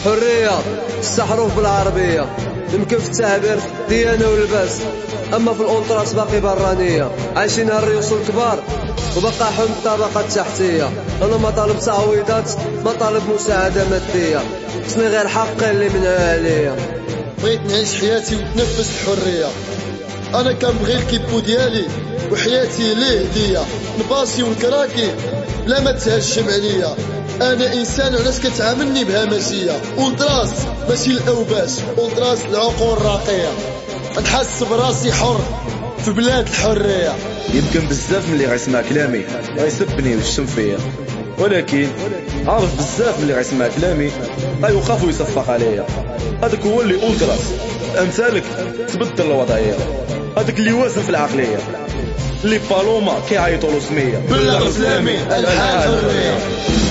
حرية الحروف بالعربية، يمكن في التعبير ديانة واللباس، أما في الأونطراس باقي برانية. عايشينها الريوس الكبار وبقى حلم الطبقة التحتية. أنا ما طالب تعويضات، ما طالب مساعدة مادية، خصني غير حق اللي منها عليا. بغيت نعيش حياتي ونتنفس الحرية، أنا كنبغي الكيبو ديالي وحياتي ليه هدية، نباصي ونكراكي لا ما تهجم عليا. أنا إنسان وعلاش كتعاملني بهمجية؟ أونطراس ماشي الأوباش، أونطراس العقول الراقية، نحس براسي حر في بلاد الحرية. يمكن بزاف ملي غيسمع كلامي غيسبني ويشتم فيا، ولكن عارف بزاف ملي غيسمع كلامي غيوقف ويصفق عليا. هذاك هو اللي أونطراس، أمثالك تبدل الوضعية، هذاك اللي وازن في العقلية، اللي بالوما كيعيطوا له سمية بالله غسلامي الحال حرية.